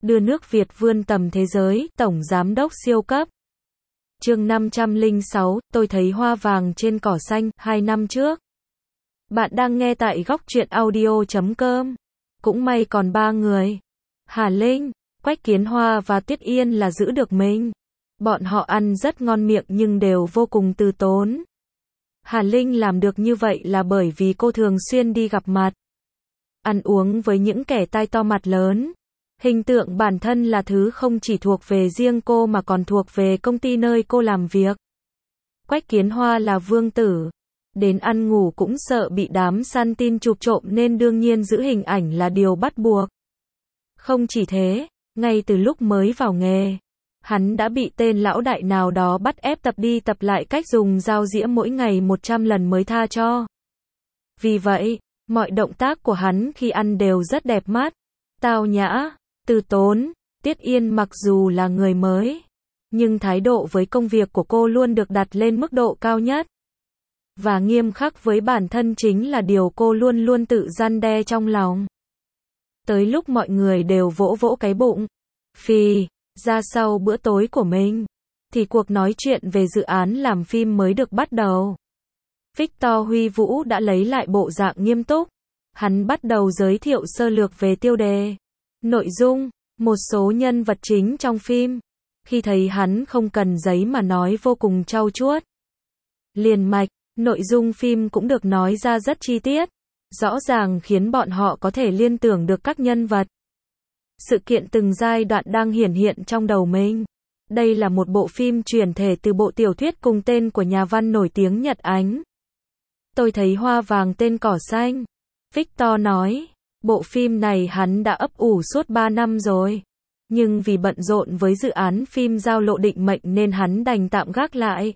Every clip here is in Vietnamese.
đưa nước Việt vươn tầm thế giới, Tổng Giám đốc siêu cấp. Chương 506, tôi thấy hoa vàng trên cỏ xanh, 2 năm trước. Bạn đang nghe tại góc truyện audio.com. Cũng may còn 3 người. Hà Linh, Quách Kiến Hoa và Tuyết Yên là giữ được mình. Bọn họ ăn rất ngon miệng nhưng đều vô cùng từ tốn. Hà Linh làm được như vậy là bởi vì cô thường xuyên đi gặp mặt, ăn uống với những kẻ tai to mặt lớn. Hình tượng bản thân là thứ không chỉ thuộc về riêng cô mà còn thuộc về công ty nơi cô làm việc. Quách Kiến Hoa là vương tử, đến ăn ngủ cũng sợ bị đám săn tin chụp trộm nên đương nhiên giữ hình ảnh là điều bắt buộc. Không chỉ thế, ngay từ lúc mới vào nghề, hắn đã bị tên lão đại nào đó bắt ép tập đi tập lại cách dùng dao dĩa mỗi ngày 100 lần mới tha cho. Vì vậy, mọi động tác của hắn khi ăn đều rất đẹp mắt, tao nhã, từ tốn. Tuyết Yên mặc dù là người mới, nhưng thái độ với công việc của cô luôn được đặt lên mức độ cao nhất. Và nghiêm khắc với bản thân chính là điều cô luôn luôn tự răn đe trong lòng. Tới lúc mọi người đều vỗ vỗ cái bụng, phì ra sau bữa tối của mình, thì cuộc nói chuyện về dự án làm phim mới được bắt đầu. Victor Huy Vũ đã lấy lại bộ dạng nghiêm túc. Hắn bắt đầu giới thiệu sơ lược về tiêu đề, nội dung, một số nhân vật chính trong phim. Khi thấy hắn không cần giấy mà nói vô cùng trau chuốt, liền mạch, nội dung phim cũng được nói ra rất chi tiết, rõ ràng khiến bọn họ có thể liên tưởng được các nhân vật, sự kiện từng giai đoạn đang hiển hiện trong đầu mình. Đây là một bộ phim chuyển thể từ bộ tiểu thuyết cùng tên của nhà văn nổi tiếng Nhật Ánh. Tôi thấy hoa vàng tên cỏ xanh. Victor nói, bộ phim này hắn đã ấp ủ suốt 3 năm rồi. Nhưng vì bận rộn với dự án phim giao lộ định mệnh nên hắn đành tạm gác lại.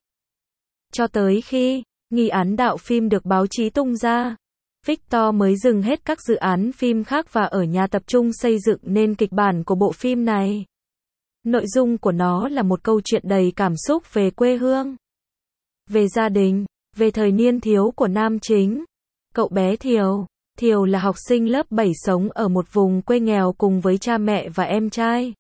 Cho tới khi nghi án đạo phim được báo chí tung ra, Victor mới dừng hết các dự án phim khác và ở nhà tập trung xây dựng nên kịch bản của bộ phim này. Nội dung của nó là một câu chuyện đầy cảm xúc về quê hương, về gia đình, về thời niên thiếu của nam chính, cậu bé Thiều. Thiều là học sinh lớp 7 sống ở một vùng quê nghèo cùng với cha mẹ và em trai.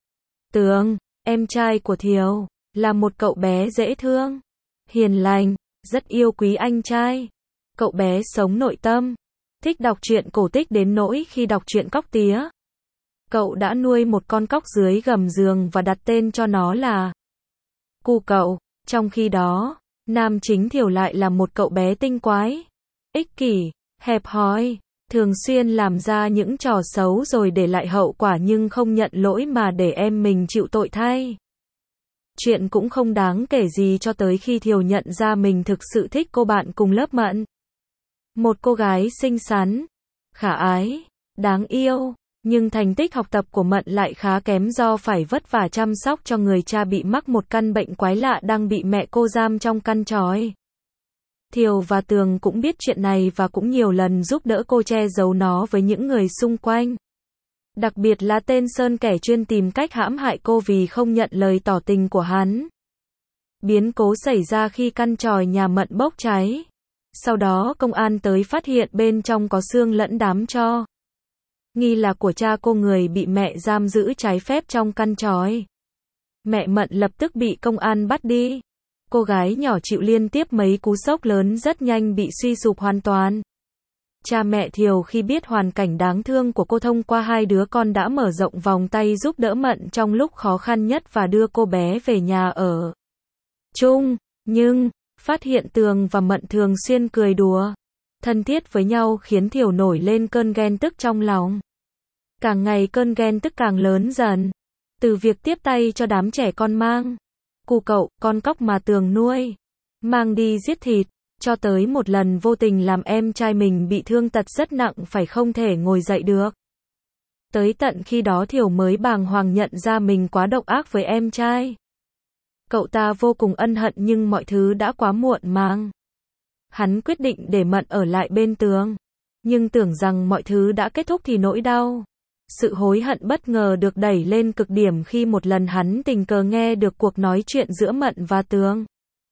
Tường, em trai của Thiều, là một cậu bé dễ thương, hiền lành, rất yêu quý anh trai. Cậu bé sống nội tâm, thích đọc truyện cổ tích đến nỗi khi đọc truyện Cóc Tía, cậu đã nuôi một con cóc dưới gầm giường và đặt tên cho nó là Cu Cậu. Trong khi đó, nam chính Thiều lại là một cậu bé tinh quái, ích kỷ, hẹp hòi, thường xuyên làm ra những trò xấu rồi để lại hậu quả nhưng không nhận lỗi mà để em mình chịu tội thay. Chuyện cũng không đáng kể gì cho tới khi Thiều nhận ra mình thực sự thích cô bạn cùng lớp Mận. Một cô gái xinh xắn, khả ái, đáng yêu, nhưng thành tích học tập của Mận lại khá kém do phải vất vả chăm sóc cho người cha bị mắc một căn bệnh quái lạ đang bị mẹ cô giam trong căn trói. Thiều và Tường cũng biết chuyện này và cũng nhiều lần giúp đỡ cô che giấu nó với những người xung quanh. Đặc biệt là tên Sơn, kẻ chuyên tìm cách hãm hại cô vì không nhận lời tỏ tình của hắn. Biến cố xảy ra khi căn tròi nhà Mận bốc cháy. Sau đó công an tới phát hiện bên trong có xương lẫn đám tro, nghi là của cha cô, người bị mẹ giam giữ trái phép trong căn tròi. Mẹ Mận lập tức bị công an bắt đi. Cô gái nhỏ chịu liên tiếp mấy cú sốc lớn rất nhanh bị suy sụp hoàn toàn. Cha mẹ Thiều khi biết hoàn cảnh đáng thương của cô thông qua 2 đứa con đã mở rộng vòng tay giúp đỡ Mận trong lúc khó khăn nhất và đưa cô bé về nhà ở chung. Nhưng, phát hiện Tường và Mận thường xuyên cười đùa, thân thiết với nhau khiến Thiều nổi lên cơn ghen tức trong lòng. Càng ngày cơn ghen tức càng lớn dần. Từ việc tiếp tay cho đám trẻ con mang Cu Cậu, con cóc mà Tường nuôi, mang đi giết thịt, cho tới một lần vô tình làm em trai mình bị thương tật rất nặng phải không thể ngồi dậy được. Tới tận khi đó Thiều mới bàng hoàng nhận ra mình quá độc ác với em trai. Cậu ta vô cùng ân hận nhưng mọi thứ đã quá muộn màng. Hắn quyết định để Mận ở lại bên Tường, nhưng tưởng rằng mọi thứ đã kết thúc thì nỗi đau, sự hối hận bất ngờ được đẩy lên cực điểm khi một lần hắn tình cờ nghe được cuộc nói chuyện giữa Mận và Tường.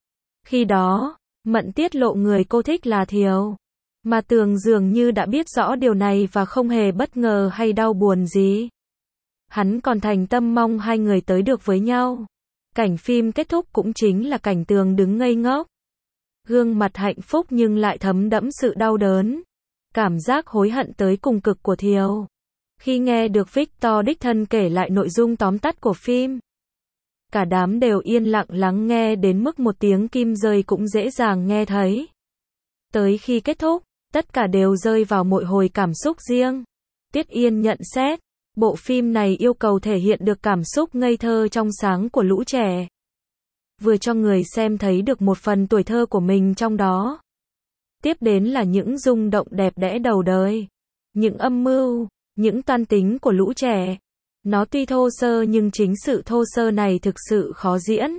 Khi đó, Mận tiết lộ người cô thích là Thiều, mà Tường dường như đã biết rõ điều này và không hề bất ngờ hay đau buồn gì. Hắn còn thành tâm mong hai người tới được với nhau. Cảnh phim kết thúc cũng chính là cảnh Tường đứng ngây ngốc. Gương mặt hạnh phúc nhưng lại thấm đẫm sự đau đớn. Cảm giác hối hận tới cùng cực của Thiều. Khi nghe được Victor đích thân kể lại nội dung tóm tắt của phim, cả đám đều yên lặng lắng nghe đến mức một tiếng kim rơi cũng dễ dàng nghe thấy. Tới khi kết thúc, tất cả đều rơi vào mỗi hồi cảm xúc riêng. Tiết Yên nhận xét, bộ phim này yêu cầu thể hiện được cảm xúc ngây thơ trong sáng của lũ trẻ. Vừa cho người xem thấy được một phần tuổi thơ của mình trong đó. Tiếp đến là những rung động đẹp đẽ đầu đời. Những âm mưu, những toan tính của lũ trẻ. Nó tuy thô sơ nhưng chính sự thô sơ này thực sự khó diễn.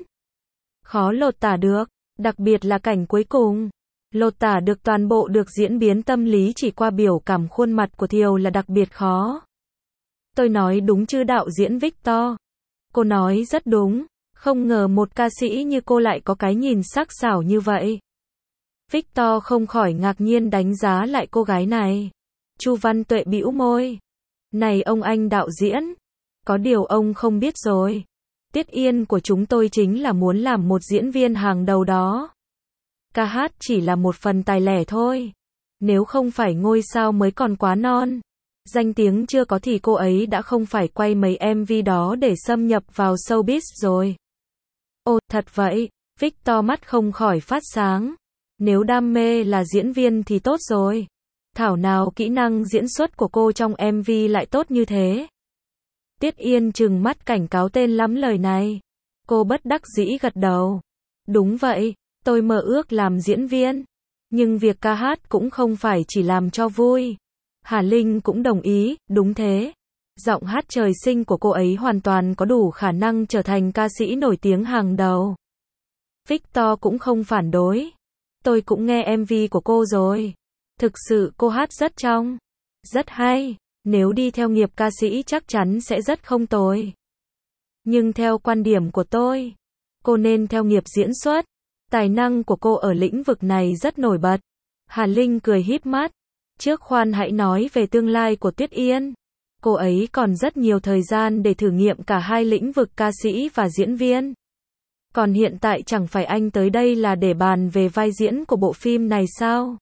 Khó lột tả được, đặc biệt là cảnh cuối cùng. Lột tả được toàn bộ được diễn biến tâm lý chỉ qua biểu cảm khuôn mặt của Thiều là đặc biệt khó. Tôi nói đúng chứ đạo diễn Victor? Cô nói rất đúng, không ngờ một ca sĩ như cô lại có cái nhìn sắc sảo như vậy. Victor không khỏi ngạc nhiên đánh giá lại cô gái này. Chu Văn Tuệ bĩu môi. Này ông anh đạo diễn, có điều ông không biết rồi. Tiết Yên của chúng tôi chính là muốn làm một diễn viên hàng đầu đó. Ca hát chỉ là một phần tài lẻ thôi. Nếu không phải ngôi sao mới còn quá non. Danh tiếng chưa có thì cô ấy đã không phải quay mấy MV đó để xâm nhập vào showbiz rồi. Ồ, thật vậy, Victor mắt không khỏi phát sáng. Nếu đam mê là diễn viên thì tốt rồi. Thảo nào kỹ năng diễn xuất của cô trong MV lại tốt như thế. Tiết Yên trừng mắt cảnh cáo tên lắm lời này. Cô bất đắc dĩ gật đầu. Đúng vậy, tôi mơ ước làm diễn viên. Nhưng việc ca hát cũng không phải chỉ làm cho vui. Hà Linh cũng đồng ý, đúng thế. Giọng hát trời sinh của cô ấy hoàn toàn có đủ khả năng trở thành ca sĩ nổi tiếng hàng đầu. Victor cũng không phản đối. Tôi cũng nghe MV của cô rồi. Thực sự cô hát rất trong, rất hay. Nếu đi theo nghiệp ca sĩ chắc chắn sẽ rất không tồi. Nhưng theo quan điểm của tôi, cô nên theo nghiệp diễn xuất. Tài năng của cô ở lĩnh vực này rất nổi bật. Hà Linh cười híp mắt. Trước khoan hãy nói về tương lai của Tuyết Yên. Cô ấy còn rất nhiều thời gian để thử nghiệm cả hai lĩnh vực ca sĩ và diễn viên. Còn hiện tại chẳng phải anh tới đây là để bàn về vai diễn của bộ phim này sao?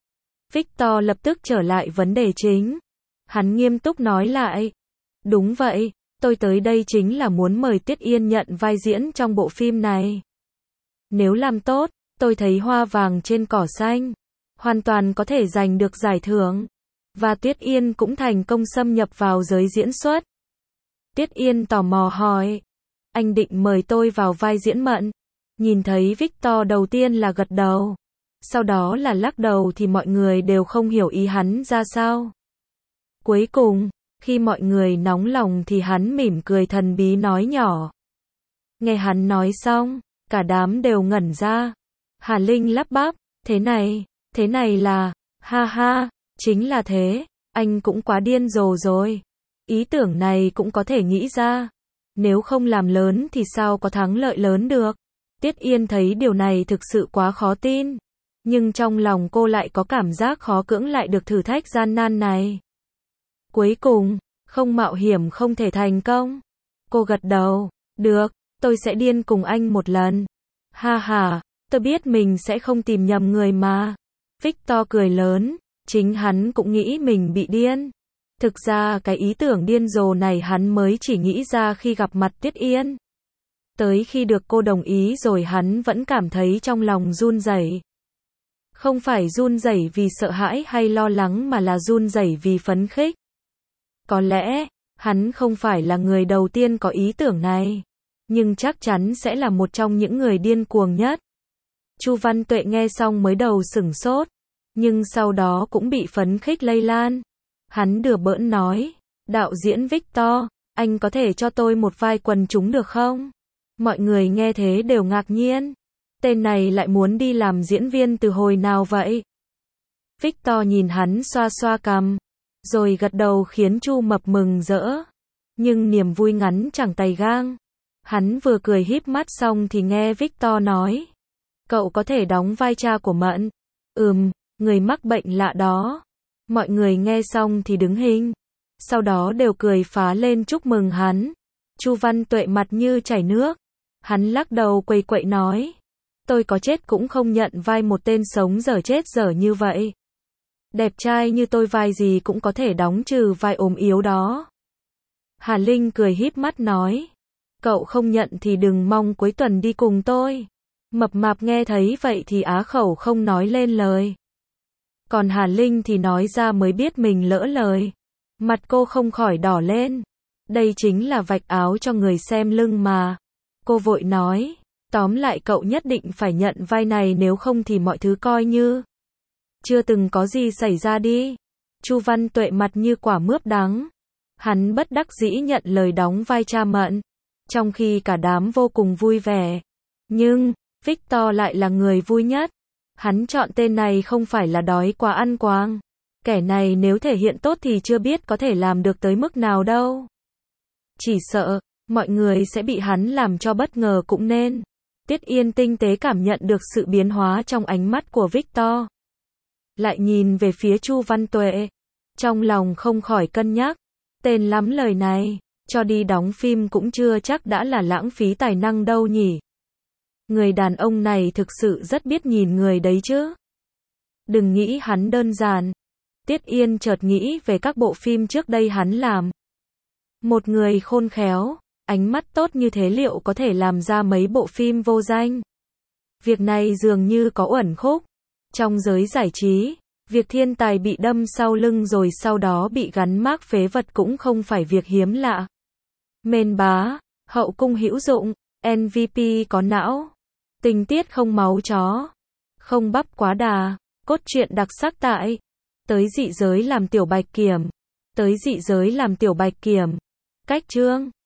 Victor lập tức trở lại vấn đề chính. Hắn nghiêm túc nói lại. Đúng vậy, tôi tới đây chính là muốn mời Tuyết Yên nhận vai diễn trong bộ phim này. Nếu làm tốt, tôi thấy hoa vàng trên cỏ xanh. Hoàn toàn có thể giành được giải thưởng. Và Tuyết Yên cũng thành công xâm nhập vào giới diễn xuất. Tuyết Yên tò mò hỏi. Anh định mời tôi vào vai diễn Mận? Nhìn thấy Victor đầu tiên là gật đầu. Sau đó là lắc đầu thì mọi người đều không hiểu ý hắn ra sao. Cuối cùng, khi mọi người nóng lòng thì hắn mỉm cười thần bí nói nhỏ. Nghe hắn nói xong, cả đám đều ngẩn ra. Hà Linh lắp bắp, thế này là, ha ha, chính là thế, anh cũng quá điên rồ rồi. Ý tưởng này cũng có thể nghĩ ra. Nếu không làm lớn thì sao có thắng lợi lớn được. Tiết Yên thấy điều này thực sự quá khó tin. Nhưng trong lòng cô lại có cảm giác khó cưỡng lại được thử thách gian nan này. Cuối cùng, không mạo hiểm không thể thành công. Cô gật đầu, được, tôi sẽ điên cùng anh một lần. Ha ha, tôi biết mình sẽ không tìm nhầm người mà. Victor cười lớn, chính hắn cũng nghĩ mình bị điên. Thực ra cái ý tưởng điên rồ này hắn mới chỉ nghĩ ra khi gặp mặt Tuyết Yên. Tới khi được cô đồng ý rồi hắn vẫn cảm thấy trong lòng run rẩy. Không phải run rẩy vì sợ hãi hay lo lắng mà là run rẩy vì phấn khích. Có lẽ, hắn không phải là người đầu tiên có ý tưởng này. Nhưng chắc chắn sẽ là một trong những người điên cuồng nhất. Chu Văn Tuệ nghe xong mới đầu sửng sốt. Nhưng sau đó cũng bị phấn khích lây lan. Hắn đùa bỡn nói. Đạo diễn Victor, anh có thể cho tôi một vai quần chúng được không? Mọi người nghe thế đều ngạc nhiên. Tên này lại muốn đi làm diễn viên từ hồi nào vậy? Victor nhìn hắn xoa xoa cằm, rồi gật đầu khiến Chu Mập mừng rỡ. Nhưng niềm vui ngắn chẳng tày gang. Hắn vừa cười híp mắt xong thì nghe Victor nói. Cậu có thể đóng vai cha của Mận. Người mắc bệnh lạ đó. Mọi người nghe xong thì đứng hình. sau đó đều cười phá lên chúc mừng hắn. Chu Văn Tuệ mặt như chảy nước. Hắn lắc đầu quầy quậy nói. Tôi có chết cũng không nhận vai một tên sống dở chết dở như vậy. Đẹp trai như tôi vai gì cũng có thể đóng trừ vai ốm yếu đó. Hà Linh cười híp mắt nói. Cậu không nhận thì đừng mong cuối tuần đi cùng tôi. Mập mạp nghe thấy vậy thì á khẩu không nói lên lời. Còn Hà Linh thì nói ra mới biết mình lỡ lời. Mặt cô không khỏi đỏ lên. Đây chính là vạch áo cho người xem lưng mà. Cô vội nói. Tóm lại cậu nhất định phải nhận vai này, nếu không thì mọi thứ coi như chưa từng có gì xảy ra đi. Chu Văn Tuệ mặt như quả mướp đắng. Hắn bất đắc dĩ nhận lời đóng vai cha Mận. Trong khi cả đám vô cùng vui vẻ. Nhưng, Victor lại là người vui nhất. Hắn chọn tên này không phải là đói quá ăn quàng. Kẻ này nếu thể hiện tốt thì chưa biết có thể làm được tới mức nào đâu. Chỉ sợ, mọi người sẽ bị hắn làm cho bất ngờ cũng nên. Tiết Yên tinh tế cảm nhận được sự biến hóa trong ánh mắt của Victor. Lại nhìn về phía Chu Văn Tuệ. Trong lòng không khỏi cân nhắc. Tên lắm lời này, cho đi đóng phim cũng chưa chắc đã là lãng phí tài năng đâu nhỉ. Người đàn ông này thực sự rất biết nhìn người đấy chứ. Đừng nghĩ hắn đơn giản. Tiết Yên chợt nghĩ về các bộ phim trước đây hắn làm. Một người khôn khéo, ánh mắt tốt như thế liệu có thể làm ra mấy bộ phim vô danh? Việc này dường như có uẩn khúc. Trong giới giải trí, việc thiên tài bị đâm sau lưng rồi sau đó bị gắn mác phế vật cũng không phải việc hiếm lạ. Mên bá, hậu cung hữu dụng, MVP có não, tình tiết không máu chó, không bắp quá đà, cốt truyện đặc sắc tại. Tới dị giới làm tiểu bạch kiểm. Tới dị giới làm tiểu bạch kiểm. Cách chương